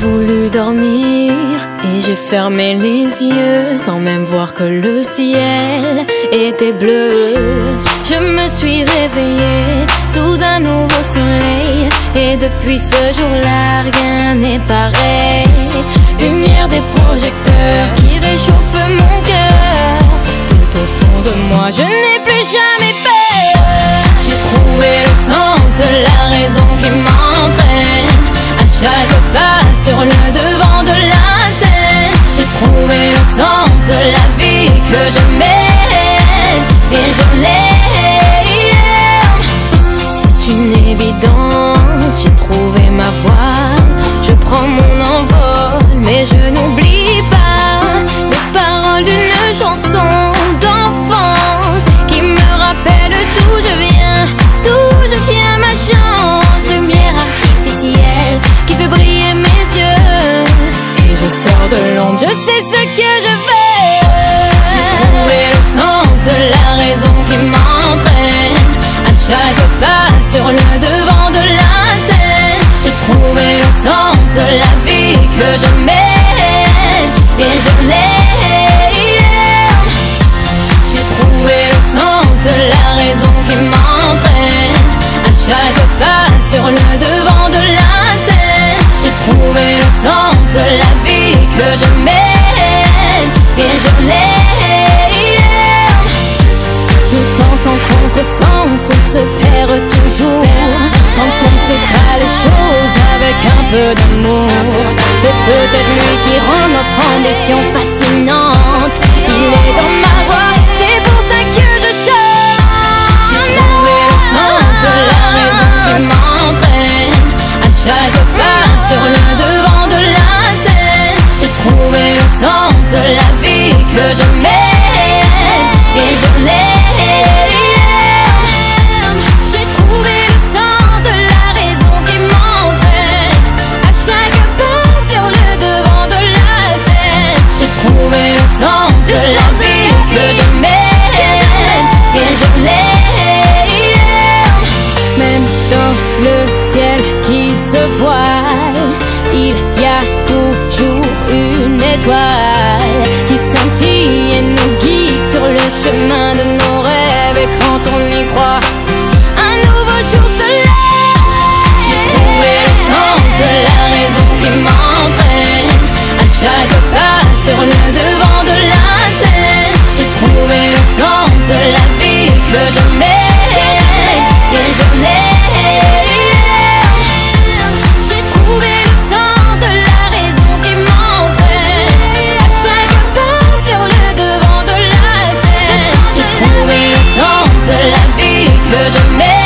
voulu dormir et j'ai fermé les yeux sans même voir que le ciel était bleu. Je me suis réveillée sous un nouveau soleil et depuis ce jour-là rien n'est pareil. Lumière des projecteurs qui réchauffe mon cœur. Tout au fond de moi je n'ai plus jamais peur. J'ai trouvé le sens de la raison qui m'entraîne à chaque pas sur le devant de la scène. J'ai trouvé le sens de la vie que je mène et je l'aime. C'est une évidence, j'ai trouvé ma voie. Je prends mon envol mais je n'oublie pas les paroles d'une chanson d'enfance qui me rappelle d'où je viens, d'où je tiens ma chance. Lumière artificielle qui fait briller mes yeux et je sors de l'ombre, je sais ce que je veux. J'ai trouvé le sens de la raison qui m'entraîne à chaque pas sur le devant de la scène. J'ai trouvé le sens de la vie que je mène et je l'aime. J'ai trouvé le sens de la raison qui m'entraîne à chaque pas sur le devant de la scène. J'ai trouvé le sens de la vie que je mène et je l'aime. Tout sens en contresens, on se perd toujours quand on ne fait pas les choses avec un peu d'amour. C'est peut-être lui qui rend notre ambition fascinante. Il est dans ma voix, c'est pour ça que je chante. J'ai trouvé le sens de la raison qui m'entraîne à chaque pas sur le devant de la scène. J'ai trouvé le sens de la vie que je mène et je l'aime. J'ai trouvé le sens de la raison qui m'entraîne à chaque pas sur le devant de la scène. J'ai trouvé le sens de la vie que je mène et je l'aime. Même dans le ciel qui se voile, il y a toujours une étoile qui scintille et nous guide sur le chemin de nos rêves. Et quand on y croit, un nouveau jour se lève. J'ai trouvé le sens de la raison qui m'entraîne à chaque pas sur le devant de la scène. J'ai trouvé le sens de la vie que je mène et je l'aime. J'ai trouvé le sens de la raison qui m'entraîne à chaque pas sur le devant de la scène. J'ai trouvé le sens de la vie que je mène.